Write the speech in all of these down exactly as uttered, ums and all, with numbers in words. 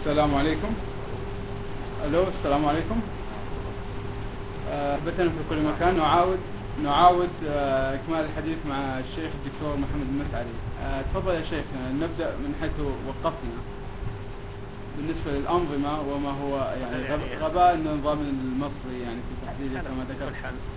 السلام عليكم. الو السلام عليكم. بتنا في كل مكان نعاود نعاود آه، اكمال الحديث مع الشيخ الدكتور محمد المسعري. آه، تفضل يا شيخ. نبدا من حيث وقفنا بالنسبه للانظمه وما هو يعني غب- غباء النظام المصري يعني في تحديده كما ذكرت.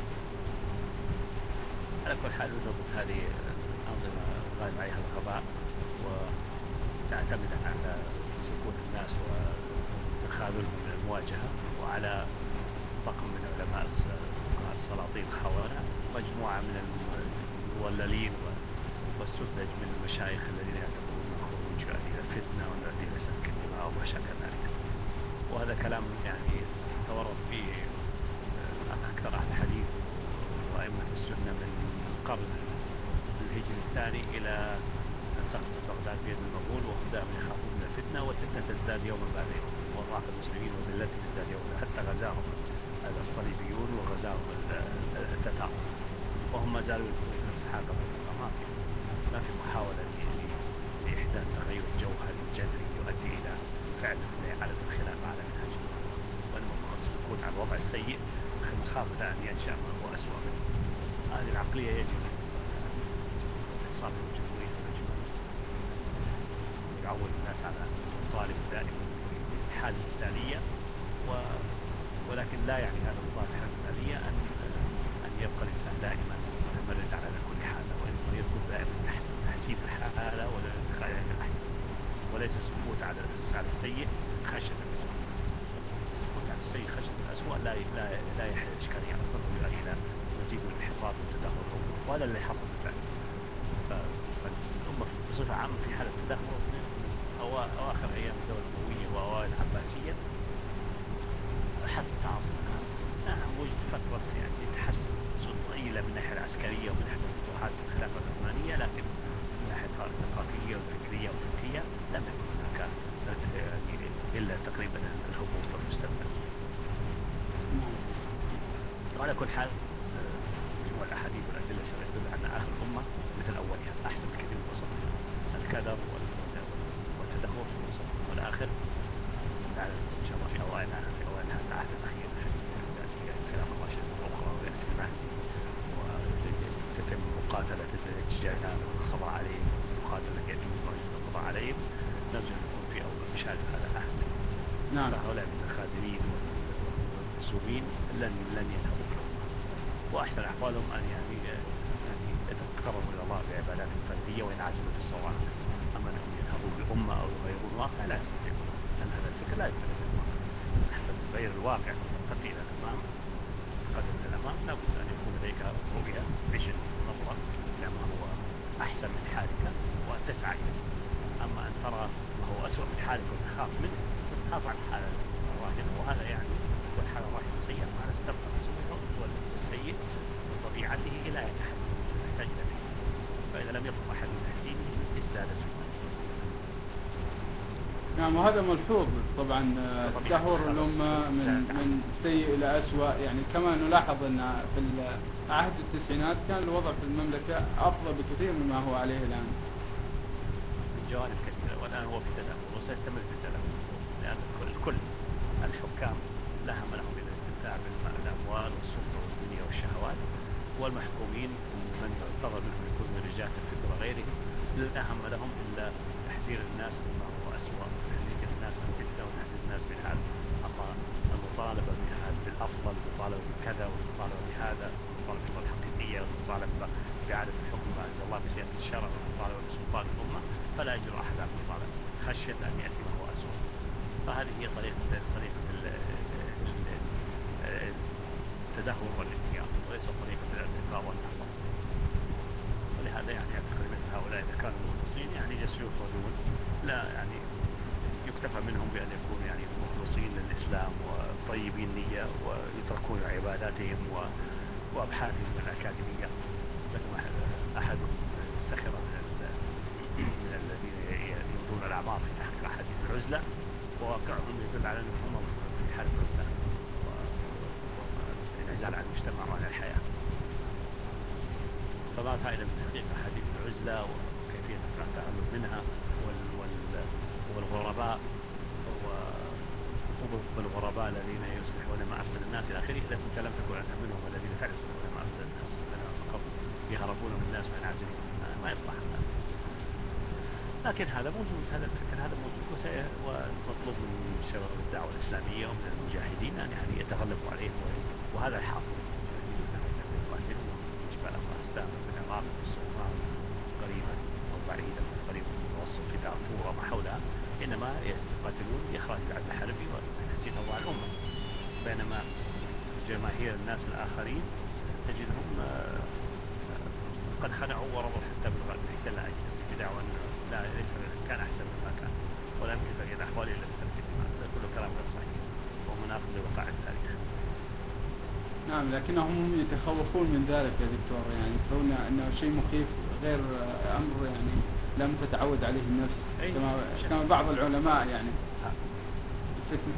على كل حال نضبط هذه الأنظمة غالب عليها الغباء وتعتمد على سكوت الناس وتخاذلهم من المواجهة، وعلى طاقم من علماء السلاطين الخونة، مجموعة من الموللين والسذج من المشايخ الذين يعتقدون خروج إلى الفتنة والذين يسفك الدماء وما شابه ذلك. وهذا كلام يعني تورط فيه أكثر أهل الحديث وأئمة السنة من القرن الهجري الثاني إلى أن سقطت بغداد بيد المغول، وهم دائما يخافون من الفتنة، والفتنة تزداد يوما بعد يوم، وضعف المسلمين وذلتهم تزداد يوما، حتى غزاهم الصليبيون وغزاهم التتار، وهم ما زالوا يدخلون في حاجة ما في ما في محاولة لإحداث تغير جوهري جذري يؤدي إلى فعلا لإعادة الخلافة على منهج، وإنما فقط السكوت عن الوضع السيء مخافة أن ينشأ ما هو أسوأ منه. هذه العقلية يجب استصحاب الجمهورية، يجب يعود الناس على الطالب دائما الحالة المثالية، و... ولكن لا يعني هذا الطالب الحالة المثالية أن أن يبقى الإنسان دائما متمرد على كل حالة، وإنما يطلب دائما تحسين الحالة ولا الانتقال إلى الأحسن، وليس السكوت على على السيء خشية الأسوأ. السكوت على السيء خشية الأسوأ لا لا لا يحل إشكالية أصلا، ويؤدي إلى مزيد من الانحطاط والتدهور، وهذا اللي حصل بالفعل. فالأمة بصفة عامة في حالة تدهور من أواخر أيام الدولة الأموية وأوائل العباسية حتى عصرنا. نعم وجد فترة يعني تحسن ضئيلة من الناحية العسكرية ومن ناحية فتوحات الخلافة العثمانية، لكن من ناحية الثقافية والفكرية والفقهية لم يكن هناك إلا تقريبا الهبوط المستمر. وعلى كل حال مجموع الأحاديث والأدلة الشرعية تدل على آخر الأمة مثل أولها أحسن بكثير من وسطها. الكدر والتدهور في الوسط، والآخر تعالى إن شاء الله في أوائلها في أوائلها العهد الأخير في الخلافة الراشدة الأخرى ويأتي المهدي وتتم مقاتلة الدجال والقضاء عليهم، مقاتلة يأتي والقضاء عليهم، نرجو أن نكون في أول مشارف هذا العهد. نعم. فهؤلاء من الخادمين والمنسوبين لن لن يذهبوا الأمة، وأحسن أحوالهم أن يعني يعني يتقربوا إلى الله بعبادات فردية وينعزلوا في الصواب. أما أنهم يذهبوا بأمة أو يغيروا الواقع لا يستطيعون، لأن هذا الفكر لا يمكن أن يكون. حتى تغير الواقع قد إلى الأمام قدم إلى الأمام لابد أن يكون لديك رؤية فيجن نظرة لما هو أحسن من حالك وأن تسعى إليه. أما أن ترى ما هو أسوأ من حالك وتخاف منه تخاف عن الحالة الراهنة، وهذا يعني والحالة الراهنة سيئة، معنى استبقى السيء بطبيعته لا يتحسن، يحتاج إلى تحسين، فإذا لم يقم أحد من تحسينه ازداد سوءا. نعم، وهذا ملحوظ طبعا. تدهور الأمة من من سيء إلى أسوأ، يعني كما نلاحظ أن في عهد التسعينات كان الوضع في المملكة أفضل بكثير مما هو عليه الآن. من جوانب كثيرة، والآن هو في تدهور وسيستمر في التدهور، لأن الكل الحكام لا هم لهم إلا الاستمتاع بالأموال والسلطة والدنيا والشهوات، والمحكومين من يعتبر منهم يكون من رجال الفكر وغيرهم لا هم لهم إلا تحذير الناس مما هو أسوأ، تحذير الناس من الفتنة وتحذير الناس من هذا. أما المطالبة بالأفضل، المطالبة بكذا والمطالبة بهذا، المطالبة بالقوة الحقيقية والمطالبة بإعادة الحكم ما أنزل الله بسيادة الشرع والمطالبة بسلطان الأمة، فلا يجرؤ أحد على المطالبة خشية أن يأتي ما هو أسوأ. فهذه هي طريقة طريقة التدهور والانهيار، وليس طريقة الارتقاء والنهضة. ولهذا يعني أعتقد مثل هؤلاء إذا كانوا مخلصين يعني جالسوا يخرجون، لا يعني يكتفى منهم بأن يكونوا يعني مخلصين للإسلام وطيبين نية ويتركون عباداتهم وأبحاثهم الأكاديمية. مثل أحد سخر من الذين يمضون الأعمار في تحقيق أحاديث العزلة، وواقعهم يدل على أنهم في حالة عزلة والانعزال عن المجتمع وعن الحياة. فما فائدة من تحقيق أحاديث العزلة وكيفية التعلم منها والغرباء الذين يصلحون ما أفسد الناس إلى آخره، إذا كنت لم تكن أنت منهم الذين فعلا يصلحون ما أفسد الناس فقط يهربون من الناس وين عازلين ما يصلح الناس. لكن هذا موجود، هذا الفكر هذا موجود، ومطلوب من شباب الدعوة الإسلامية ومن المجاهدين أن يعني يتغلبوا عليه، وهذا الحاصل يقاتلون جبال أفغانستان من العراق والصومال قريبا أو بعيدا قريبا من المتوسط في دارفور وما حولها، إنما يقاتلون لإخراج العدل الحربي وتحسين أوضاع الأمة. بينما جماهير الناس الآخرين تجدهم قد خنعوا ورضوا حتى بالغرب حتى لا أجد بدعوى لا ليس كان أحسن مما كان ولا يمكن تغيير الأحوال إلا بسبب هذا كله كلام غير صحيح ومناقض لوقائع التاريخ. نعم، لكنهم يتخوفون من ذلك يا دكتور، يعني كون أنه شيء مخيف غير أمر يعني لم تتعود عليه النفس كما كما بعض العلماء يعني الفتنة.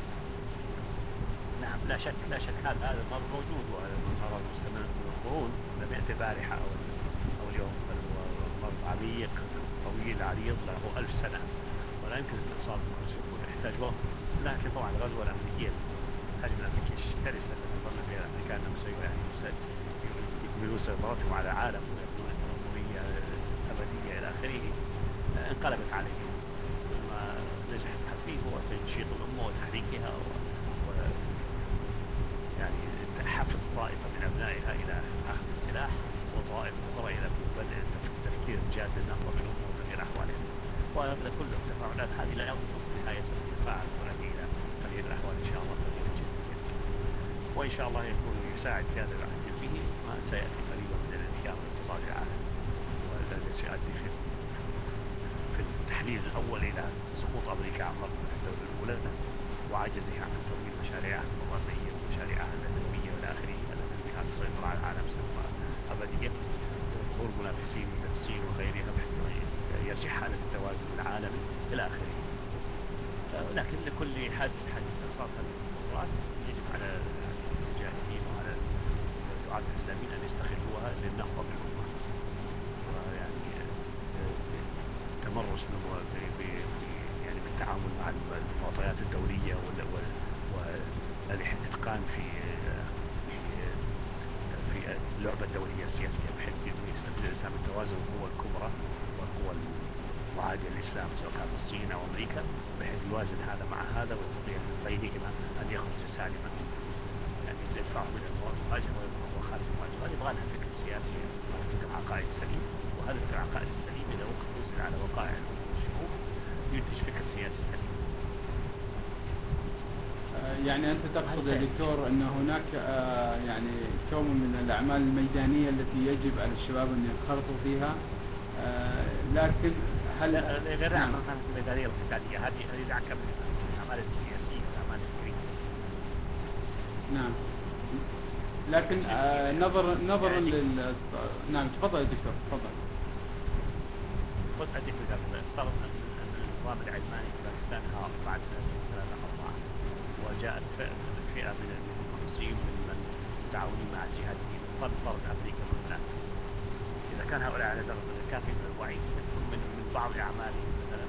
نعم لا شك لا شك هذا هذا الأمر موجود، وهذا المرض مستمر من القرون لم يأتي بارحة أو أو اليوم، بل هو مرض عميق طويل عريض له ألف سنة ولا يمكن استئصال الموجود، يحتاج وقت. لكن طبعا الغزوة الأمريكية الهجمة الأمريكية الشرسة التي ظن فيها الأمريكان أنهم يعني يكملوا سيطرتهم على العالم ويكونون إمبراطورية أبدية إلى آخره انقلبت عليهم، ثم نجحت فيه هو تنشيط الأمة وتحريكها و... و... يعني حفز طائفة من أبنائها إلى أخذ السلاح وطائفة أخرى إلى بدء تفكير جاد للنهضة بالأمة وتغيير أحوالها، وهذا كله التفاعلات هذه لا يوقف بها ستتفاعل ونتيجة إلى تغيير الأحوال إن شاء الله تغيير جدا، وإن شاء الله يكون يساعد في هذا العهد به ما سيأتي قريبا من الانهيار الاقتصادي العالمي، والذي سيؤدي في في التحليل الأول إلى سقوط أمريكا عن مركز الدولة الأولى وعجزها عن تمويل مشاريعها الوطنية ومشاريعها النووية والى آخره التي كانت تسيطر على العالم سنوات أبدية، وظهور منافسين من الصين وغيرها بحيث يرجع حالة التوازن العالمي إلى آخره. لكن لكل حادث حادث صارت هذه القدرات يجب على المجاهدين وعلى الدعاة الإسلاميين أن يستغلوها للنهضة بالأمة، ويعني تمرس يعني بالتعامل مع المعطيات الدولية والإتقان في في اللعبة الدولية السياسية بحيث يستفيد الإسلام من توازن القوى الكبرى والقوى المعادية للإسلام سواء كانت الصين أو أمريكا، بحيث يوازن هذا مع هذا ويستطيع من بينهما أن يخرج سالما، يعني يدفع من المواجهة ويبقى خارج المواجهة. هذا يبغى لها فكر سياسي فكر عقائد سليم، وهذا الفكر العقائد السليم إذا وقف ينزل على وقائع الشعوب ينتج فكر سياسي سليم. يعني أنت تقصد يا دكتور أن هناك يعني كون من الأعمال الميدانية التي يجب على الشباب أن ينخرطوا فيها، لكن هل غير الأعمال الميدانية القتالية هذه هذه دعك من الأعمال السياسية والأعمال الفكرية. نعم، لكن نظرا نظرا لل نعم تفضل يا دكتور تفضل. قلت أديك مثال، افترض أن النظام العلماني في باكستان هار بعد ثلاثة أربعة وجاءت فئة من المخلصين ممن متعاونين مع الجهاديين قد طرد أمريكا من هناك. إذا كان هؤلاء على درجة كافية من الوعي من من بعض أعمالهم مثلا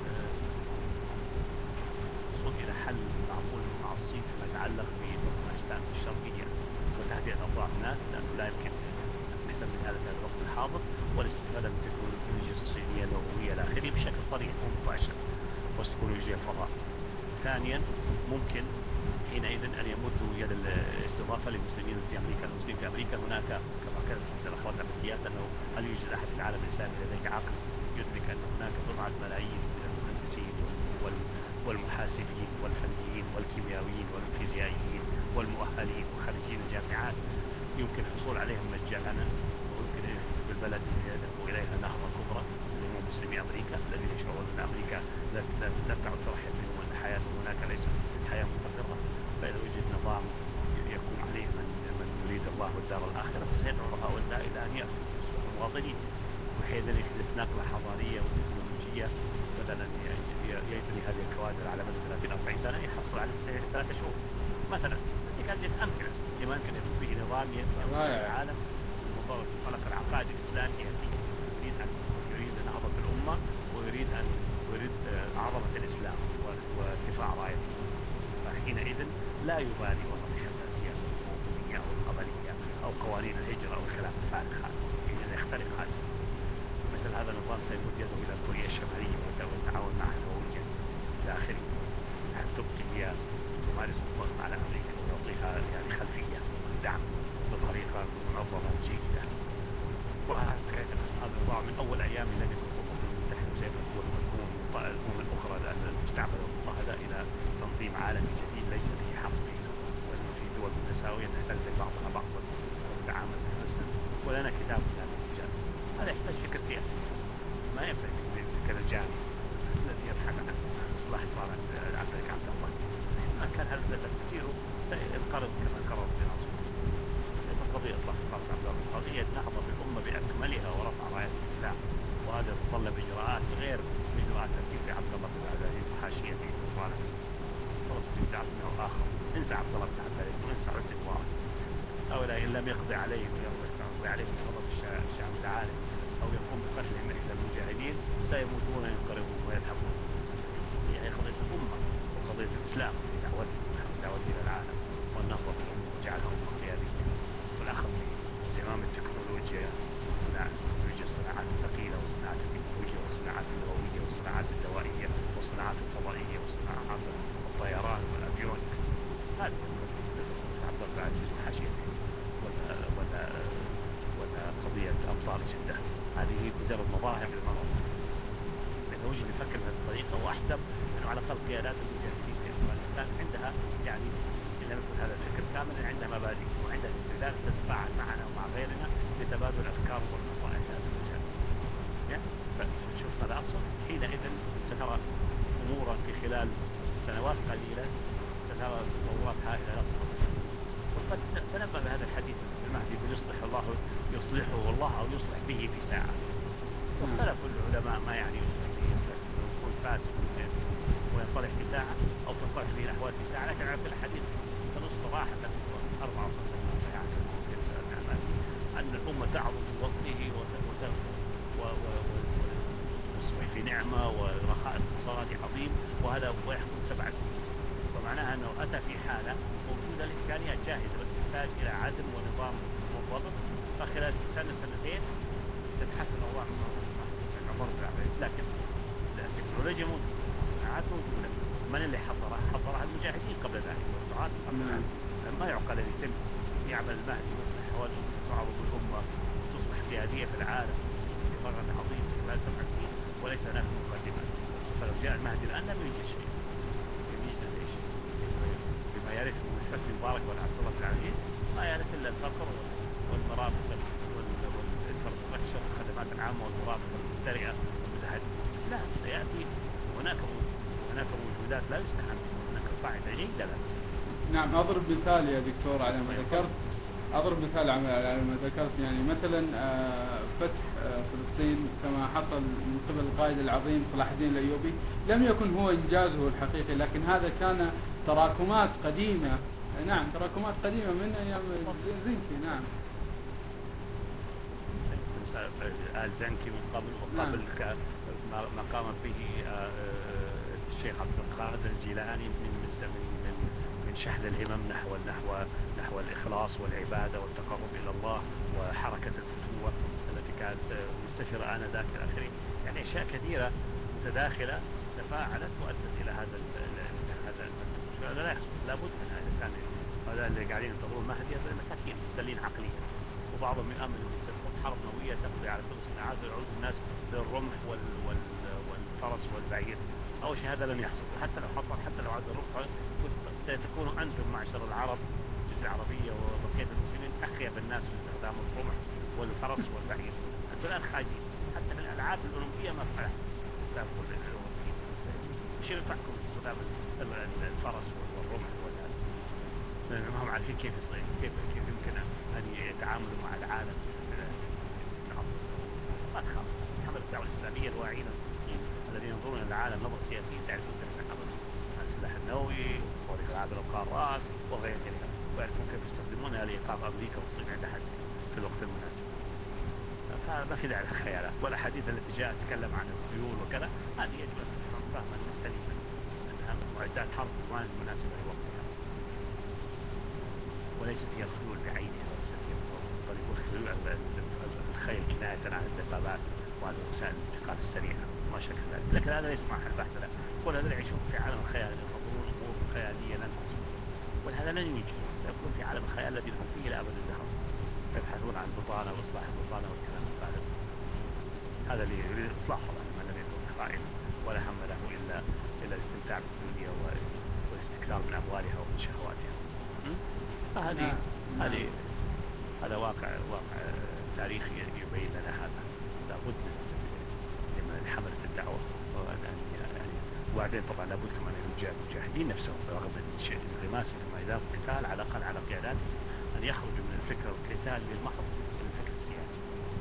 الوصول إلى حل معقول مع الصين فيما يتعلق بأفغانستان الشرقية وتهدئة أوضاع الناس، لأنه لا يمكن أحسن من هذا في الوقت الحاضر، والاستفادة من التكنولوجيا الصينية النووية إلى آخره بشكل صريح ومباشر وتكنولوجيا الفضاء. ثانيا ممكن حينئذ أن يمدوا يد الاستضافة للمسلمين في أمريكا. المسلمين في أمريكا هناك كما كانت في الأخوات الأمريكيات أنه هل يوجد أحد في العالم الإسلامي لديه عقل يدرك أن هناك بضعة ملايين من المهندسين والمحاسبين والفنيين والكيميائيين والفيزيائيين والمؤهلين وخريجين الجامعات يمكن الحصول عليهم مجانا، ويمكن بالبلد يدعو إليها نهضة كبرى اللي هم مسلمي أمريكا الذين يشعرون أن أمريكا لا تعد ترحب بهم وأن حياتهم هناك ليست حياة مستقرة. فإذا وجد نظام يقوم عليه من من يريد الله الدار الآخرة فسيدعو هؤلاء إلى أن يأخذوا المواطنين، وحيث يحدث نقلة حضارية وتكنولوجية بدلا يبني هذه الكوادر على مدى ثلاثين أو أربعين سنة يحصل على ثلاثة شهور مثلا. هذه كانت جت أمثلة لما يمكن يكون فيه نظام يمثل العالم منطلق العقائد الإسلامية يريد أن يريد نهضة الأمة ويريد أن يريد عظمة الإسلام وارتفاع رايته. فحينئذ لا يبالي والله بحساسيات الوطنية أو القبلية أو قوانين الهجرة أو الكلام الفارغ هذا، حين يخترق هذا مثل هذا النظام سيمد يده إلى كوريا الشمالية والتعاون معها الهوية إلى آخره، حتى تبقي هي تمارس الضغط على أمريكا وتعطيها يعني خلفية ودعم بطريقة منظمة وجيدة. وهكذا هذا النظام من أول أيام الذي الأمم المتحدة وزيف الدول الأمم الأخرى لأن المستعمرة المضطهدة إلى تنظيم عالمي جديد ليس به حق وأنه في دول متساوية تحتل بعضها بعضا وتتعامل بحسن ولنا كتاب في هذا المجال. هذا يحتاج فكر سياسي، ما ينفع الفكر الجانبي الذي يبحث عن إصلاح إطارات عبد عبد الله. ما كان هذا التفكير سينقرض كما انقرض في نصر. ليس قضية إصلاح إطارات عبد الله، قضية نهضة بالأمة بأكملها ورفع راية الإسلام، وهذا يتطلب إجراءات غير إجراءات تركيب عبد الله بن عبد العزيز وحاشيته وصالح فرص يدعم منه آخر. انسى عبد الله بن عبد العزيز وانسى حسن مبارك، هؤلاء إن لم يقضي عليهم ويقضي عليهم غضب الشعب العالم أو يقوم بقتلهم إحدى المجاهدين سيموتون ينقرضون ويذهبون. هي قضية الأمة وقضية الإسلام في دعوتنا دعوتنا إلى العالم والنهضة بالأمة وجعلها أمة قيادية والأخذ بزمام التكنولوجيا والصناعة التكنولوجيا الصناعات الثقيلة وصناعة التكنولوجيا والصناعات اللغوية والصناعات الدوائية والصناعات الفضائية وصناعات الطيران والأفيونكس. هذه عبد الله بن عزيز وحاشيته ولا ولا ولا قضية أمطار جدة. هذه مجرد مظاهر للمنظر. إذا وجد يفكر بهذه الطريقة وأحسب أنه على الأقل قيادات المجاهدين في أفغانستان عندها يعني إن لم يكن هذا الفكر كاملا عندها مبادئ وعندها استعداد تتفاعل معنا ومع غيرنا لتبادل الأفكار والنصائح في هذا المجال. يعني فشوف ماذا أقصد؟ حينئذ سترى أمورا في خلال سنوات قليلة سترى تطورات هائلة لا تخطط. وقد تنبأ بهذا الحديث المهدي يصلح الله يصلحه والله أو يصلح به في ساعة. واختلف العلماء ما يعني يصلح به، يصلح يكون فاسد ويصلح في ساعة أو تصلح به الأحوال في ساعة. لكن على كل حديث تنص صراحة أربعة وخمسين ساعة أن الأمة تعظم في وطنه وتصبح في نعمة ورخاء اقتصادي عظيم، وهذا ويحكم سبع سنين. ومعناها أنه أتى في حالة موجودة الإمكانيات جاهزة بس تحتاج إلى عدل ونظام منضبط، فخلال سنة سنتين تتحسن الأوضاع من عمر العبيد. لكن التكنولوجيا موجودة، الصناعات موجودة، من اللي حضرها؟ حضرها المجاهدين قبل ذلك والدعاة قبل ذلك. ما يعقل أن يتم يعمل المهدي يصلح حوالي تعرض الأمة وتصبح قيادية في العالم في فرق عظيم في خلال سبع سنين وليس هناك مقدمات. فلو جاء المهدي الآن لم يوجد شيء، يوجد ايش؟ بما يعرف من حسني مبارك وعبد الله بن العزيز ما يعرف إلا الفقر والمرافق والانفراستراكشر والخدمات العامة والمرافق المخترعة والمتهدئة. لا، سيأتي هناك هناك موجودات لا يستحمل، هناك قاعدة جيدة لا. نعم، أضرب مثال يا دكتور على ما ذكرت أضرب مثال على ما ذكرت يعني مثلا فتح فلسطين كما حصل من قبل القائد العظيم صلاح الدين الأيوبي لم يكن هو إنجازه الحقيقي، لكن هذا كان تراكمات قديمة. نعم، تراكمات قديمة من أيام زنكي. نعم، آل زنكي من قبل وقبل نعم. ما قام به الشيخ عبد القادر الجيلاني من من من شحذ الهمم نحو نحو نحو الإخلاص والعبادة والتقرب إلى الله وحركة الفتوة التي كانت منتشرة آنذاك إلى آخره. يعني أشياء كثيرة متداخلة تفاعلت وأدت إلى هذا هذا هذا لا يحصل. لابد من هذا. كان هذا اللي قاعدين ينتظرون المهدي مساكين مستلين عقليا، وبعضهم يؤمن بتكون حرب نووية تقضي على كل الصناعات ويعود الناس للرمح وال وال والفرس والبعير. أول شيء هذا لن يحصل، وحتى لو حصل حتى لو عاد الرمح ستكونوا أنتم معشر العرب الجزيرة العربية وبقية المسلمين أخيب الناس في استخدام الرمح والفرس والبعير. أنتم الآن خاجين حتى في الألعاب الأولمبية ما فعل استخدام كل الأولمبيين. شو ينفعكم استخدام الفرس والرمح والهذا؟ ما هم عارفين كيف يصير كيف كيف يمكن أن يتعاملوا مع العالم. ما تخاف. حملة الدعوة الإسلامية الواعين المسلمين الذين ينظرون إلى العالم نظرة سياسية يعرفون كيف يتعاملون مع السلاح النووي وصواريخ عابر القارات وغيرها، ويعرفون كيف يستخدمونها لإيقاف أمريكا والصين عند حد في الوقت المناسب. فما في داعي للخيالات والأحاديث التي جاءت تتكلم عن الخيول وكذا، هذه يجب أن تفهم فهما سليما أنها تبدأ الحرب بمواد مناسبة لوقتها، وليست هي الخيول بعينها، وليست هي قد يكون خيول الخيل كناية عن الدبابات وعن وسائل الانتقال السريعة ما شك ذلك، لكن هذا ليس محل بحث له. كل هذول يعيشون في عالم الخيال، يخبرون أمور خيالية لن تحصل، ولهذا لن يوجدون، يكون في عالم الخيال الذي هم فيه إلى أبد الدهر، يبحثون عن البطانة وإصلاح البطانة والكلام الفارغ. هذا اللي يريد إصلاح الله من لم يكن خائنا ولا هم له إلا إلا الاستمتاع بالدنيا والاستكثار من أموالها ومن شهواتها. فهذه هذه هذا واقع واقع تاريخي يبين لنا هذا. لابد من حملة الدعوة، يعني وبعدين طبعا لابد كمان من المجاهدين نفسهم برغم الانغماس في ميدان القتال على الأقل على قياداتهم أن يخرجوا من الفكر القتال للمحض من الفكر السياسي.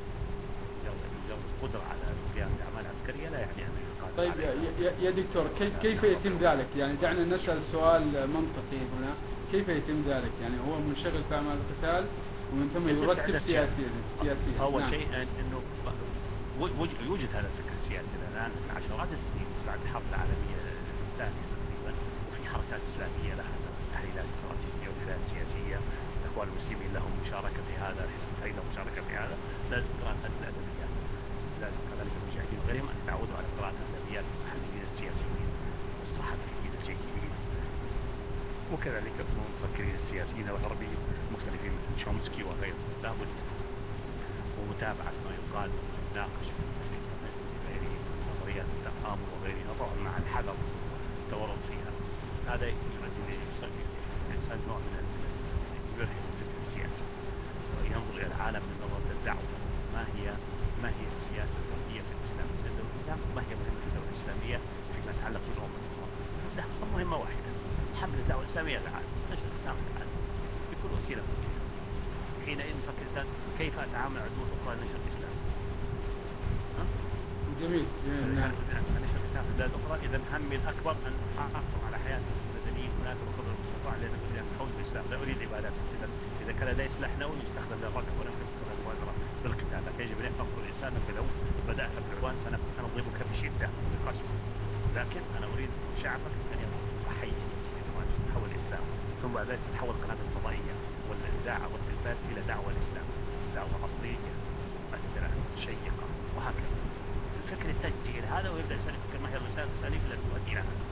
لو القدرة على القيام بأعمال عسكرية لا يعني أن يقاتل. طيب يا, يا دكتور، كيف كيف يتم ذلك؟ يعني دعنا نسأل سؤال منطقي هنا، كيف يتم ذلك؟ يعني هو منشغل في أعمال القتال ومن ثم يرتب سياسيا سياسيا. أول نعم. شيء أنه يوجد هذا الفكر السياسي الآن عشرات السنين بعد الحرب العالمية الثانية تقريبا، وفي حركات إسلامية لها تحليلات استراتيجية وتحليلات سياسية، الإخوان المسلمين لهم مشاركة في هذا، الحزب لهم مشاركة في هذا. لازم قراءة الأدبيات، لازم كذلك المجاهدين وغيرهم أن يتعودوا على قراءة الأدبيات المحللين السياسيين والصحفيين الجيدين، وكذلك المفكرين السياسيين الغربيين المختلفين مثل شومسكي وغيرهم. لابد ومتابعة ما يقال ويناقش في غيره نظريات التآمر وغيرها، طبعا مع الحذر التورط فيها. هذا يؤدي الإنسان نوع من يرهب الفكر السياسي وينظر إلى العالم من نظرة الدعوة. ما هي ما هي السياسة الغربية في الإسلام؟ الإسلام ما هي مهمة الدولة الإسلامية فيما يتعلق بالأمم المتوسطة؟ لا، مهمة واحدة، حمل الدعوة الإسلامية للعالم، نشر الإسلام في العالم بكل وسيلة ممكنة. حينئذ نفكر الإنسان كيف أتعامل مع دول أخرى لنشر الإسلام. جميل. نشر الإسلام في البلاد الأخرى، إذا همي الأكبر أن أحافظ على حياة المدنيين هناك بقدر المستطاع، لأن أريد أن أحول الإسلام، لا أريد عبادات. إذا إذا كان لدي سلاح نووي يستخدم للركب ولم يستخدم المبادرة بالقتال، لكن يجب أن ينظر الإنسان لو بدأت بالعدوان سنضربك بشدة بقسوة، لكن أنا أريد شعبك أن يكون حي تحول الإسلام. ثم بعد ذلك تتحول القناة الفضائية والإذاعة والتلفاز إلى دعوة الإسلام، دعوة أصلية مؤثرة شيقة وهكذا. الفكر يتجه إلى هذا ويبدأ الإنسان يفكر ما هي الرسالة الأساليب التي تؤدي إلى هذا.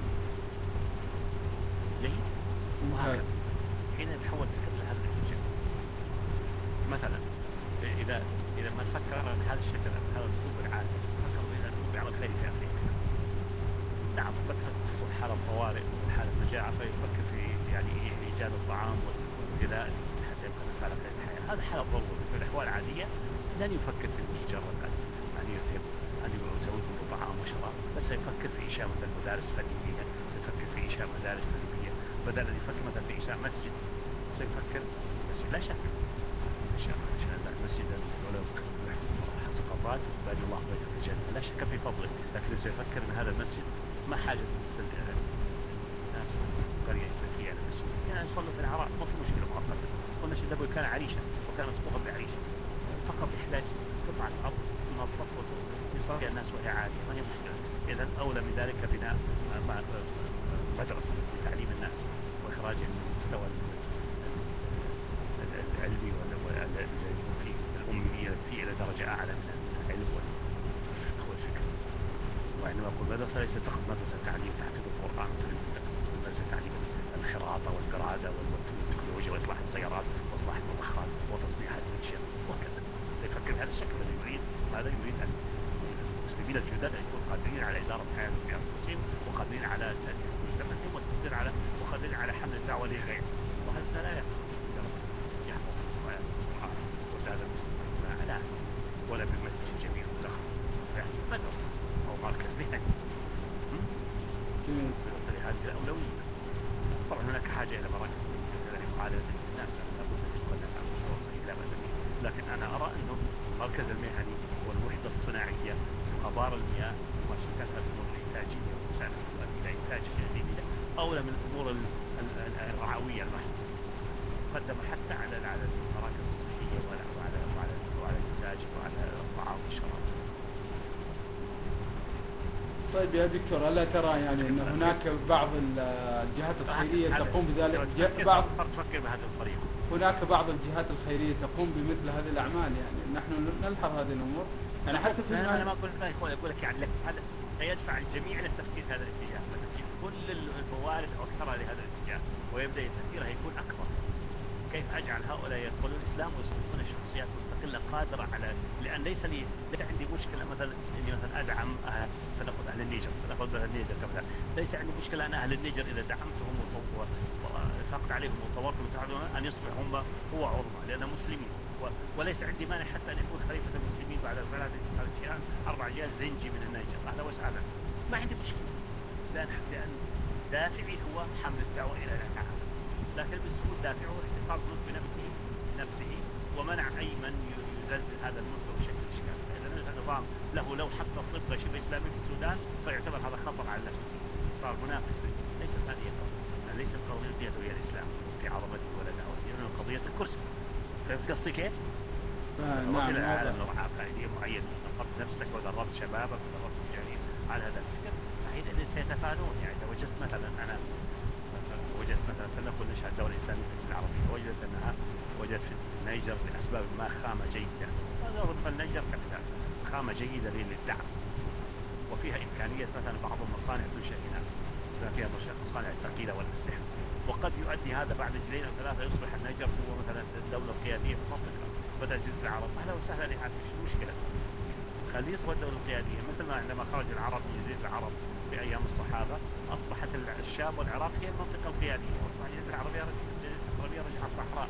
جيد؟ ممتاز. حين يتحول الفكر لهذا الاتجاه، مثلا إذا إذا ما نفكر بهذا الشكل هذا الأسلوب العادي، نفكر بالأسلوب بعمل خيري في أفريقيا. نعم، فكر تحصل حالة طوارئ وحالة مجاعة فيفكر في يعني إيجاد الطعام والغذاء حتى يبقى على قيد الحياة. هذا حالة ضرورة. في الأحوال العادية لن يفكر في مجرد أن يذهب أن يسوي طعام وشراب، بس يفكر في إنشاء مثلا مدارس فنية، سيفكر في إنشاء مدارس فنية، بدل أن يفكر مثلا في إنشاء مسجد سيفكر مسجد. لا شك مسجدا ولو ثقافات بني الله بيت في الجنة، لا شك في فضله، لكن سيفكر أن هذا المسجد ما حاجة الناس قرية فيها على المسجد، يعني يصلوا في العراء ما في مشكلة مؤقتة، والمسجد أبوي كان عريشا وكان مسبوقا بعريشا، فقط يحتاج قطعة أرض تنظف ويصير فيها الناس وهي عالية، ما هي مشكلة. إذا أولى من ذلك بناء مدرسة لتعليم الناس وإخراجهم من المستوى العلمي الأمية في إلى درجة أعلى من العلم والفكر. وإنما أقول مدرسة ليست فقط مدرسة تعليم تحفيظ القرآن، مدرسة تعليم الخراطة والقرادة والتكنولوجيا وإصلاح السيارات وإصلاح المضخات وتصنيع هذه الأشياء وكذا. سيفكر بهذا الشكل الذي يريد هذا يريد أن المسلمين الجدد أن يكونوا قادرين على إدارة حياتهم بأنفسهم وقادرين على تأثير مجتمعهم وقادرين على وقادرين على حمل الدعوة لغيرهم. وهذا لا يحصل يحفظ القرآن وسائل المسلمين ما علاه ولا بالمسجد الجميل وزخم، فيحصل مدرسة أو مركز مهني. هذه الأولوية. طبعا هناك حاجة إلى مراكز معالجة الناس لابد أن يكون الناس على مستوى صحيح لا بأس به، لكن أنا أرى أنه المركز المهني والوحدة الصناعية وآبار المياه وشركات الأمور الإنتاجية ومساعدة إلى إنتاج جديدة أولى من الأمور الرعوية المحدودة مقدمة حتى على على المراكز الصحية وعلى وعلى وعلى وعلى المساجد وعلى الطعام والشراب. طيب يا دكتور، ألا ترى يعني أن هناك بعض الجهات الخيرية تقوم بذلك؟ بعض تفكر بهذه الطريقة. هناك بعض الجهات الخيرية تقوم بمثل هذه الأعمال، يعني نحن نلحظ هذه الأمور يعني حتى في أنا ما أقول لك، أقول لك يعني هذا يدفع الجميع للتفكير هذا الاتجاه، فتجد كل الموارد أكثر لهذا الاتجاه ويبدأ التفكير هيكون أكبر. كيف أجعل هؤلاء يدخلون الإسلام ويصبحون شخصيات مستقلة قادرة على، لأن ليس لي ليس عندي مشكلة مثلا إني مثلا أدعم أهل، فنأخذ أهل النيجر فنأخذ أهل النيجر كمثال، ليس عندي مشكلة أن أهل النيجر إذا دعمتهم وفقت عليهم وطورتهم وساعدهم أن يصبحوا هم قوة عظمى لأنهم مسلمين، وليس عندي مانع حتى أن يكون خليفة المسلمين بعد ثلاث أجيال أربع أجيال زنجي من النيجر، أهلا وسهلا، ما عندي مشكلة، لأن لأن دافعي هو حمل الدعوة إلى العالم. لكن بالسهول دافعه احتفاظ بنفسه نفسه ومنع أي من يزلزل هذا الملك بشكل إشكال. فإذا نجد نظام له لو حتى صبغة شبه إسلامي في السودان فيعتبر هذا خطر على نفسه، صار منافس. ليست هذه القضية، ليست قضية هي الإسلام في عظمته ولا دعوته، إنه قضية الكرسي. فهمت قصدي كيف؟ نعم. إلى العالم رعاة فائدية معينة، دربت نفسك ودربت شبابك ودربت مجانين على هذا الفكر، فحينئذ سيتفانون. يعني إذا وجدت مثلا أنا وجدت مثلا فلنقل نشأة الدولة الإسلامية في العربية، وجدت أنها وجدت في النيجر لأسباب ما خامة جيدة، نضرب النيجر كمثال خامة جيدة للدعم وفيها إمكانية مثلا بعض المصانع تنشأ هنا، فيها مصانع الثقيلة والأسلحة، وقد يؤدي هذا بعد جيلين أو ثلاثة يصبح النيجر هو مثلا الدولة القيادية في المنطقة بدل جزء العرب. أهلا وسهلا، يعني مش مشكلة، خليه يصبح الدولة القيادية. مثل ما عندما خرج العرب من جزيرة العرب في أيام الصحابة أصبحت الشام والعراق هي المنطقة القيادية، وأصبحت الجزيرة العربية العربية رجعت صحراء،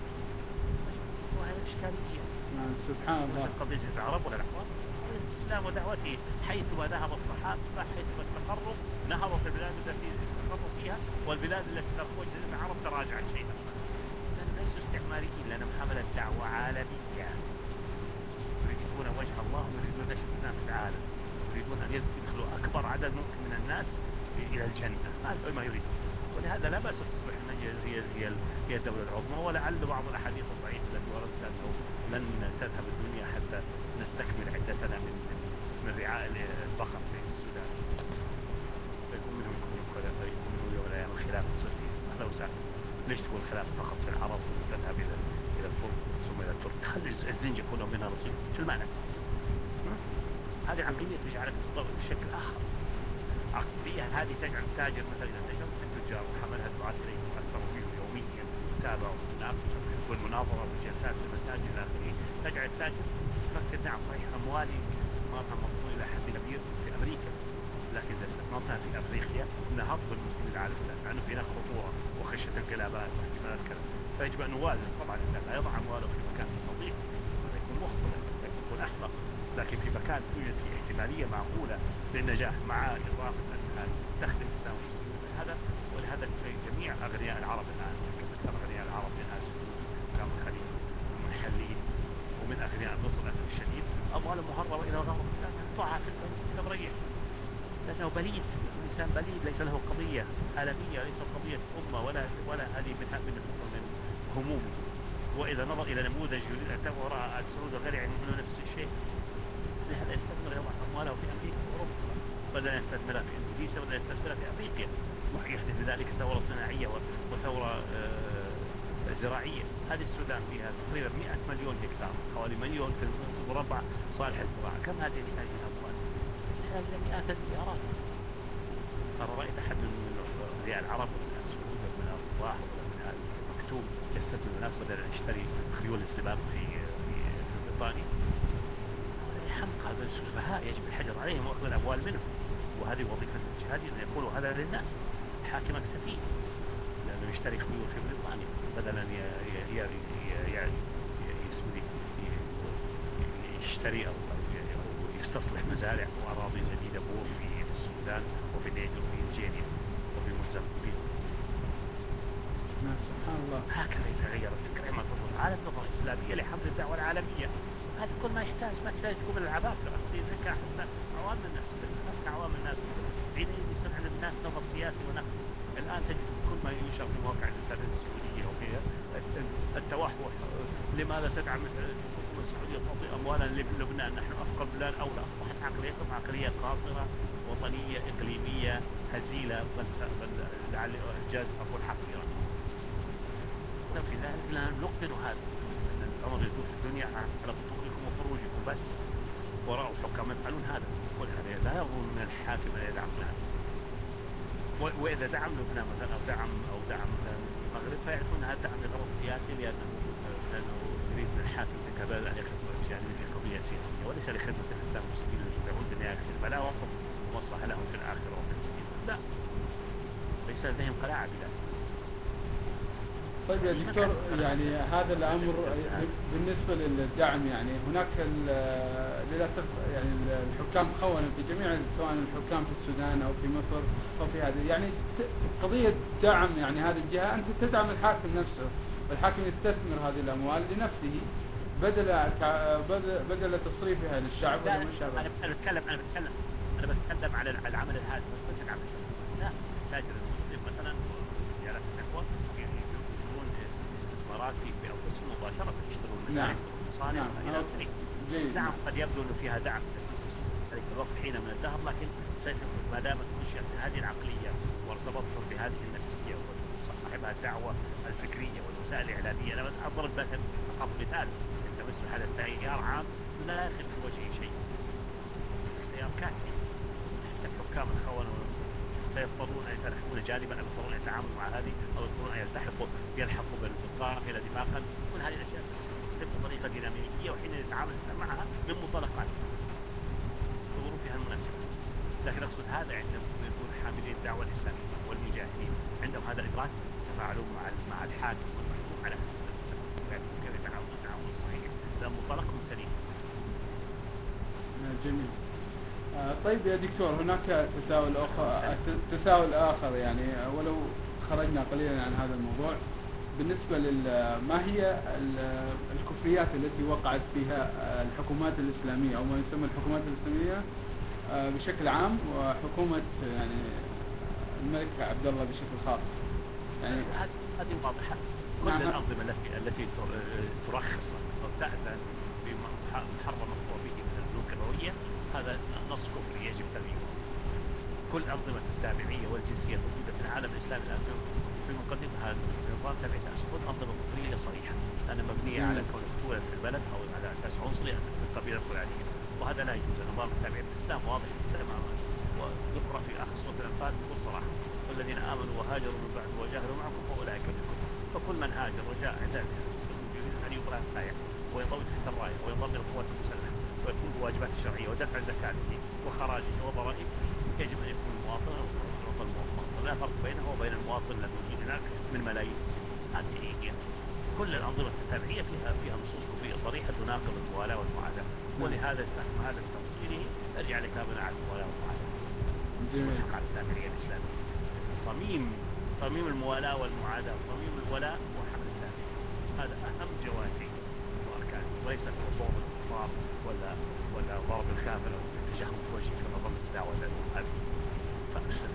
وهذه إشكالية. سبحان الله. قضية جزيرة العرب ولا العرب الإسلام ودعوته حيثما ذهب الصحابة حيثما استقروا نهضت البلاد التي استقروا فيها، والبلاد التي تركوا جزيرة العرب تراجعت شيئا، لأنهم ليسوا استعماريين، لأنهم حملت دعوة عالمية يريدون وجه الله ويريدون نشر الإسلام في العالم، يريدون أن يدخلوا أكبر عدد ممكن من الناس إلى الجنة، هذا ما يريد. ولهذا لا بأس تصبح هي هي هي هي الدولة العظمى. ولعل بعض الأحاديث الضعيفة التي وردت أنه لن تذهب الدنيا حتى نستكمل عدتنا من من رعاء البقر في السودان، فيكون منهم يكون منهم يوم الأيام الخلافة السعودية. أهلا وسهلا. ليش تكون الخلافة فقط في العرب وتذهب إلى إلى الفرس ثم إلى الترك؟ خلي الزنجة كلهم منها نصيب، شو المعنى؟ هذه عقلية تجعلك تضطر بشكل آخر. عقلية هذه تجعل تاجر مثلا إذا تجر في التجار وحملها دعاة إليه وأثروا فيه يوميا وتابعوا والمناظرة والجلسات في المساجد إلى آخره، تجعل التاجر تفكر نعم صحيح أموالي استثمارها مضمون إلى حد كبير في أمريكا، لكن إذا استثمرتها في أفريقيا نهض بالمسلمين العالم الإسلامي، لأنه في هناك خطورة وخشية الانقلابات واحتمالات كذا، فيجب أن نوازن. طبعا الإنسان لا يضع أمواله في مكان نظيف، هذا يكون مخطئ، يكون أحمق، لكن في مكان توجد فيه احتمالية معقولة للنجاح مع إضافة أنها تخدم الإسلام والمسلمين هذا. ولهذا جميع أغنياء العرب الآن، أكثر أغنياء العرب من آل سعود وكلام الخليج والمنحلين ومن أغنياء مصر للأسف الشديد أموال مهربة إلى الغرب تضعها في التبرية، لأنه بليد، الإنسان بليد ليس له قضية عالمية، ليس قضية أمة ولا ولا هذه من من همومه. وإذا نظر إلى نموذج يريد أن تبقى وراء آل سعود وغيره يعملون نفس الشيء، لهذا يستثمر يضع أمواله في أمريكا وأوروبا بدل أن يستثمرها في إندونيسيا، بدل أن يستثمرها في أفريقيا، ويحدث بذلك ثورة صناعية وثورة زراعية. هذه السودان فيها تقريبا مئة مليون هكتار، حوالي مليون في المربع صالح الزراعة، كم هذه هذه الأموال؟ هذه مئات المليارات. ترى رأيت أحد من أغنياء العرب ومن آل سعود ومن آل صلاح ومن آل مكتوم يستثمر الناس بدل أن يشتري خيول السباق في في بريطانيا؟ حمق، هذا السفهاء يجب الحجر عليهم وأخذ الأموال منهم، وهذه وظيفة الجهادي أن يقولوا هذا للناس. حاكمك سفيه لأنه يشتري خيول في بريطانيا بدل أن يشتري أو يستصلح مزارع وأراضي جديدة بور في السودان وفي النيجر وفي نيجيريا وفي موزمبيق. سبحان الله. هكذا يتغير الفكر كما تظن العالم نظرة إسلامية لحمل الدعوة العالمية. هذا كل ما يحتاج، ما يحتاج تكون من العباقرة، ذكاء حتى عوام الناس، عوام الناس حينئذ يصير عند الناس نظر سياسي ونقد. الآن تجد كل ما ينشر في مواقع الإنترنت السعودية وغيرها التوحش. لماذا تدعم الحكومة السعودية تعطي أموالا للبنان؟ نحن أفقر بلاد أولى. أصبحت عقليتهم عقلية قاصرة وطنية إقليمية هزيلة، بل بل لعل إنجاز أقول حقيرة. في ذلك لا نقدر هذا أن الأمر يدور في الدنيا على بطولكم وخروجكم بس، وراء الحكام يفعلون هذا. ولهذا لا يظن من الحاكم أن يدعم لبنان، وإذا دعم لبنان مثلا أو دعم أو دعم المغرب فيعرفون هذا دعم لغرض سياسي، لأنه لأنه يريد من الحاكم كبال أن يخدم يعني في قضية سياسية وليس لخدمة الإنسان المسلمين الذين يستطيعون الدنيا الخدمة لا وقف مصلحة لهم في الآخرة وفي الدنيا. لا، ليس لديهم قناعة بذلك. طيب يا دكتور، يعني هذا الأمر بالنسبة للدعم، يعني هناك للأسف يعني الحكام خونوا في جميع، سواء الحكام في السودان أو في مصر أو في هذه، يعني قضية دعم يعني هذه الجهة، أنت تدعم الحاكم نفسه والحاكم يستثمر هذه الأموال لنفسه بدل بدل تصريفها للشعب ولا ما شابه. أنا بتكلم أنا بتكلم أنا بتكلم على العمل الهادف، بس بتدعم لا تاجر المسلم مثلا يعرف التقوى يدخلون استثمارات في أنفسهم مباشرة، يشترون نعم مصانع إلى آخره. نعم قد يبدو أنه فيها دعم في الوقت حين من الذهب، لكن ما دامت نشأت هذه العقلية وارتبطت بهذه النفسية وصاحبها الدعوة الفكرية والوسائل الإعلامية. أنا أضرب مثلا فقط مثال، أنت مثل هذا التيار عام لا يخل في وجهه شيء، تيار كافي. الحكام الخونة سيضطرون أن يتنحون جانبا أو يضطرون أن يتعاملوا مع هذه أو يضطرون أن يلتحقوا يلحقوا بالقافلة دماغا. كل هذه الأشياء ستتم بطريقة ديناميكية، وحين يتعامل معها من منطلقات ظروفها المناسبة. لكن أقصد هذا عندما يكون حاملين الدعوة الإسلامية والمجاهدين عندهم هذا الإدراك يتفاعلون مع مع الحاكم والمحكوم على كيف يتعاملون التعامل الصحيح، لأن منطلقهم سليم. جميل. طيب يا دكتور، هناك تساؤل آخر تساؤل آخر يعني ولو خرجنا قليلا عن هذا الموضوع، بالنسبة لل ما هي الكفريات التي وقعت فيها الحكومات الإسلامية أو ما يسمى الحكومات الإسلامية بشكل عام، وحكومة يعني الملك عبد الله بشكل خاص؟ يعني هذه واضحة. كل نعم. الأنظمة التي التي ترخص أو تأذن بمحرم الطبيعي من البنوك الربوية هذا نص كفري يجب تغييره. كل الأنظمة التابعية والجنسية الموجودة في العالم الإسلامي الآن في مقدمها النظام تبع تأسفل أنظمة كفرية صريحة، لأنها مبنية على كون الدولة في البلد أو على أساس عنصري في القبيلة الفلانية، وهذا لا يجوز. النظام التابع للإسلام واضح تماما، ويقرأ في آخر سورة الأنفال بكل صراحة: والذين آمنوا وهاجروا من بعد وجاهدوا معكم فأولئك منكم. فكل من هاجر وجاء عندنا يريد أن يبرأ الآية وينضم تحت الراية وينضم إلى القوات المسلحة ويكون بواجبات الشرعية ودفع زكاته وخراجه وضرائبه، يجب أن يكون مواطنا وطن مواطن، لا فرق بينه وبين المواطن الذي يوجد هناك من ملايين السنين. هذه هي كل الأنظمة التابعية فيها فيها نصوص كفرية صريحة تناقض الموالاة والمعاداة، ولهذا هذا تفصيله أرجع لكلامنا عن الموالاة والمعاداة والحقائق التابعية الإسلامية. صميم صميم الموالاة والمعاداة، صميم الولاء وحمل التابع، هذا أهم جوانب وأركان، وليس هو ضرب الكفار ولا ولا ضرب الكافر أو التشهد في وجهه كما ظنت الدعوة هذه فأشد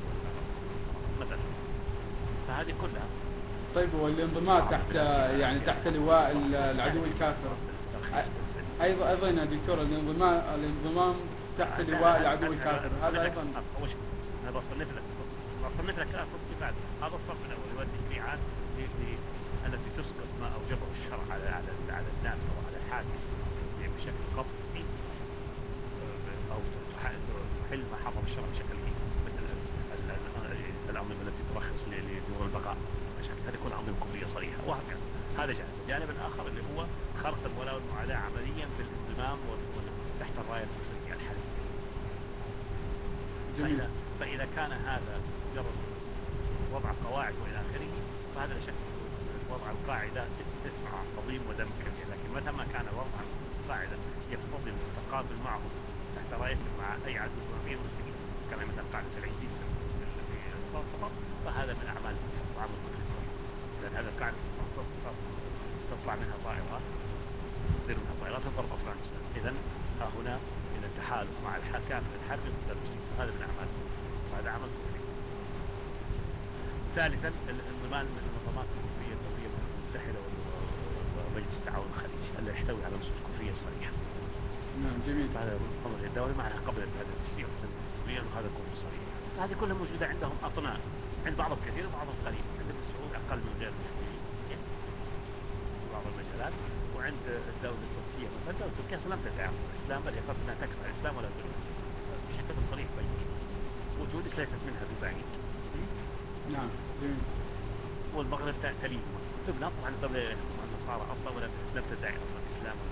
مثلا. فهذه كلها. طيب، والانضمام تحت يعني تحت لواء العدو الكافر أيضا أيضا يا دكتور، الانضمام الانضمام تحت لواء العدو الكافر هذا أيضا. أنا بصنف لك بصنف لك تصنيفات. هذا الصف الأول هو التشريعات التي تسقط ما أوجبه الشرع على على على الناس أو على الحاكم بشكل قطعي، أو تحل ما حرم الشرع بشكل مثل الأنظمة التي ترخص لدور البقاء، هذه تكون أنظمة كفرية صريحة. وهكذا هذا جانب. الجانب الآخر اللي هو خرق الولاء والمعاداة عمليا بالانضمام تحت الراية المصرية الحالية. فإذا, فإذا كان هذا مجرد وضع قواعد وإلى آخره، فهذا لا شك وضع القاعدة استثمار عظيم ودم كبير، لكن متى ما كان وضع القاعدة يقتضي التقابل معه تحت راية مع أي عدو غير مسلمين كما مثل قاعدة العيدين فهذا من أعمال العمل الكفري، لأن هذا القاعدة تطلع منها طائرات تصدر منها طائرات تضرب أفغان الإسلام. إذن ها هنا من التحالف مع الحكام الحرب ضد المسلمين، هذا من أعمال وهذا عمل كفري. ثالثا الانضمام من المنظمات الكفرية الدولية المتحدة ومجلس التعاون الخليجي اللي يحتوي على نصوص كفرية صريحة. نعم جميل. هذا الأمر الدولي معناها قبل هذا التشريع كفريا وهذا كفر صريح. هذه كلها موجودة عندهم أطنان، عند بعضهم كثير وبعضهم قليل. عند ابن سعود أقل من غير المسلمين في بعض المجالات، وعند الدولة التركية مثلا الدولة التركية لم تتعامل الإسلام بل يقصد أنها تكفر الإسلام ولا تدعو بشكل صريح بين، وتونس ليست منها ببعيد. نعم جميل. والمغرب تليه لبنان طبعا الدولة النصارى أصلا ولا لم تدعي أصلا الإسلام ولا.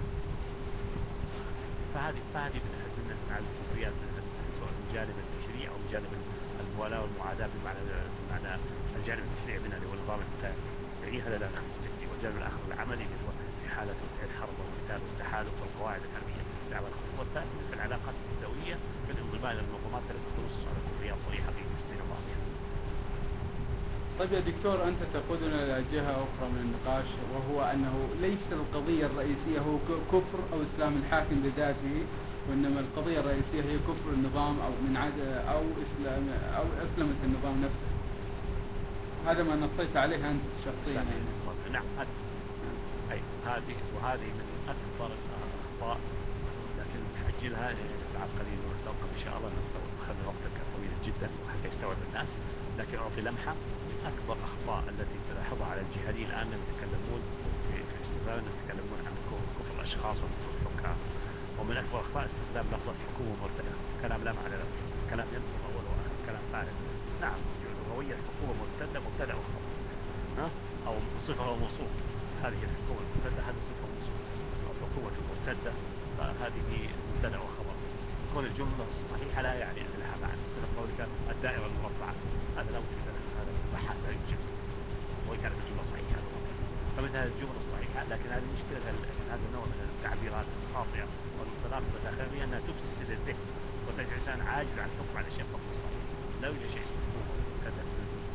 فهذه فهذه من على الكفريات سواء من جانب التشريع أو من جانب الموالاة والمعاداة بمعنى بمعنى الجانب التشريعي منها اللي هو النظام التشريعي، هذا لا نختلف فيه. والجانب الآخر العملي اللي هو في حالة الحرب والقتال والتحالف والقواعد الحربية الدعوة الخطوة. والثالث في العلاقات الدولية بالانضمام إلى المنظمات التي تنص على كفريات صريحة في نظامها. طيب يا دكتور، أنت تقودنا إلى جهة أخرى من النقاش، وهو أنه ليس القضية الرئيسية هو كفر أو إسلام الحاكم بذاته، وإنما القضية الرئيسية هي كفر النظام أو من عد أو إسلام أو أسلمة النظام نفسه. هذا ما نصيت عليه أنت شخصيا يعني. نعم أي هذه وهذه من أكبر الأخطاء، لكن نحجلها بعد قليل ونتوقف إن شاء الله. نخلي وقتك طويل جدا وحتى يستوعب الناس، لكن أعطي لمحة. أكبر أخطاء التي تلاحظها على الجهاديين الآن يتكلمون في استخدام يتكلمون عن كفر الأشخاص وكفر الحكام، ومن أكبر أخطاء استخدام لفظة حكومة مرتدة. كلام لا معنى له، كلام ينطق أول وآخر، كلام فارغ. نعم لغويا حكومة مرتدة مبتدأ وخبر، ها أو صفة وموصوف. هذه الحكومة المرتدة هذه صفة وموصوف، أو حكومة مرتدة هذه مبتدأ وخبر. كون الجملة صحيحة لا يعني أن لها معنى. مثل قولك الدائرة المربعة، هذا لا وجود له، هذا بحث لا يوجد، وإن كانت الجملة صحيحة. فمثل هذه الجملة الصحيحة، لكن هذه مشكلة هذا النوع من التعبيرات الخاطئة والمتناقضة الداخلية أنها تفسد الذهن وتجعل الإنسان عاجز عن الحكم على شيء فقط. لا يوجد شيء اسمه كذا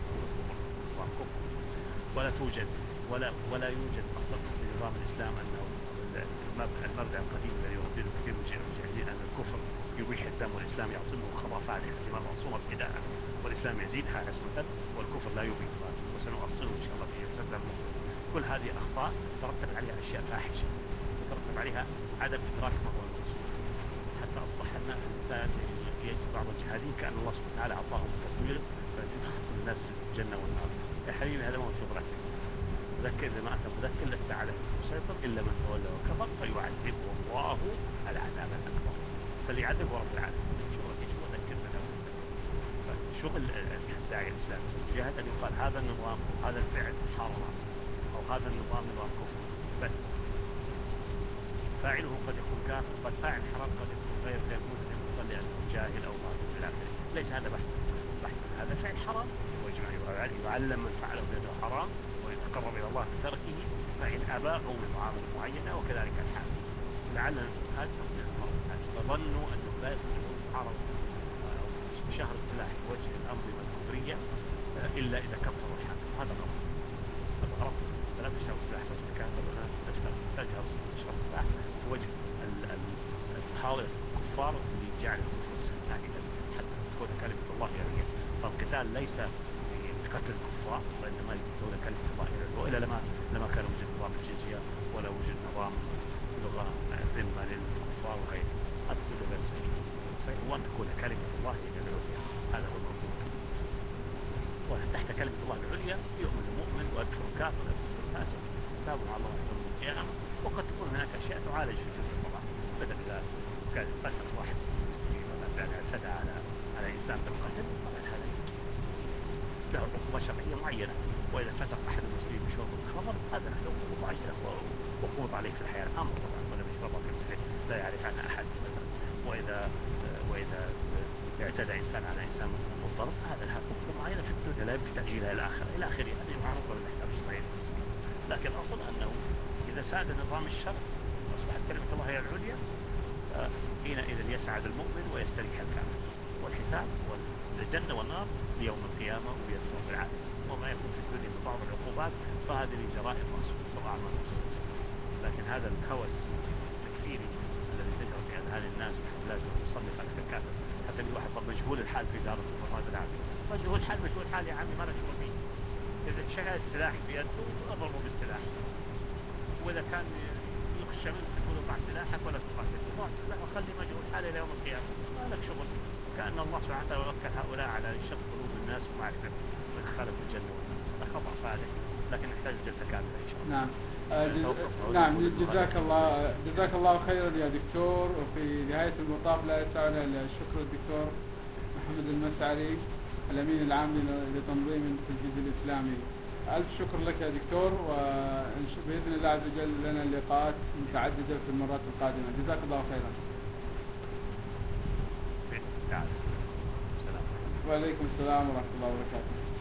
ولا توجد ولا ولا يوجد أصلا في نظام الإسلام أنه المبدأ القديم الذي يردده كثير من المجاهدين أن الكفر يبيح الدم والإسلام يعصمه خطأ فادح احتمال معصومة ابتداء، والإسلام يزيد حاسمة والكفر لا يبيح، وسنؤصله إن شاء الله في جلسة المقبلة. كل هذه أخطاء ترتب عليها أشياء فاحشة، وترتب عليها عدم إدراك ما هو المقصود، حتى أصبح أن الإنسان يجد بعض الجهادين كأن الله سبحانه وتعالى أعطاهم تطوير فيدخل الناس في الجنة والنار. يا حبيبي هذا ما هو شغلك، ذكر إذا ما أنت مذكر لست عليه مسيطر إلا من تولى وكفر فيعذبه الله العذاب الأكبر. فاللي يعذبه رب العالمين شغلك شو ذكر بنا. فشغل الداعي الإسلامي جهد أن يقال هذا النظام هذا الفعل حرام أو هذا النظام نظام كفر، بس فاعله قد يكون كافر، قد فاعل حرام قد يكون غير غير مسلم لأنه جاهل أو ظالم إلى آخره. ليس هذا بحث بحث هذا فعل حرام ويجمع يعلم من فعله بأنه حرام ويتقرب إلى الله بتركه، فإن أبى أو من معاملة معينة وكذلك الحال. لعل هذا فظنوا أنه لا يستطيعون الحرب شهر السلاح وجه الأنظمة الكفرية إلا إذا كفروا الحاكم. هذا غلط، هذا غلط. فلا تشهر السلاح وجه الكافر ولا تجهر شهر السلاح وجه المحاولة الكفار اللي جعل النفوس ناجدة حتى تكون كلمة الله يعليا. فالقتال ليس قتل الكفار وإنما يكون كلمة الله يعليا، وإلا لما لما كان وجد نظام الجزية ولا وجد نظام لغة ذمة للكفار وغيره. هذا كله غير صحيح. صحيح هو أن تكون كلمة الله هي العليا، هذا هو المطلوب. وتحت كلمة الله العليا يؤمن المؤمن ويكفر الكافر ويكفر الفاسق، حسابه مع الله يوم القيامة. وقد تكون هناك أشياء تعالج في جزء الطبع، بدل إذا كان فسق واحد مسلم ولا بعد اعتدى على على إنسان بالقتل طبعا هذا له عقوبة شرعية معينة. وإذا فسق أحد المسلمين بشرب الخمر هذا له عقوبة معينة وقوض عليه في الحياة الأمر طبعا، ولا بيشربها في لا يعرف عنها أحد مثلا. وإذا وإذا اعتدى إنسان على إنسان مضطرب هذا لها عقوبة معينة في الدنيا لا يمكن تأجيلها إلى آخره إلى آخره. هذه معروفة بالأحكام الشرعية المسلمين. لكن أصل أنه إذا ساد نظام الشرع أصبحت كلمة الله هي العليا، حينئذ يسعد المؤمن ويستريح الكافر، والحساب والجنة والنار ليوم القيامة وبيد رب العالمين. وما يكون في الدنيا من بعض العقوبات فهذه لجرائم مخصوصة وأعمال مخصوصة. لكن هذا الهوس التكفيري الذي ذكر في أذهان الناس بحيث لازم يصنف على الكافر حتى الواحد طب مجهول الحال في دار المفرد العام. مجهول الحال مجهول الحال يا عمي ما له شغل فيه. إذا شاهد سلاح بيده اضربه بالسلاح، وإذا كان يخشى منك تقول اطلع سلاحك ولا تقاتل، اطلع سلاح وخلي مجهول حاله إلى يوم القيامة، ما لك شغل. كأن الله سبحانه وتعالى وكل هؤلاء على شق قلوب الناس ومعرفة وإدخالهم في الجنة والنار. هذا خطأ فادح، لكن نحتاج جلسة كاملة إن شاء الله. نعم. آه جز... نعم جزاك الله جزاك الله خيرا يا دكتور. وفي نهاية المطاف لا يسعنا إلا شكر الدكتور محمد المسعري الأمين العام لتنظيم التجديد الإسلامي. ألف شكر لك يا دكتور، وبإذن الله عز وجل لنا لقاءات متعددة في المرات القادمة. جزاك الله خيرا. وعليكم السلام ورحمة الله وبركاته.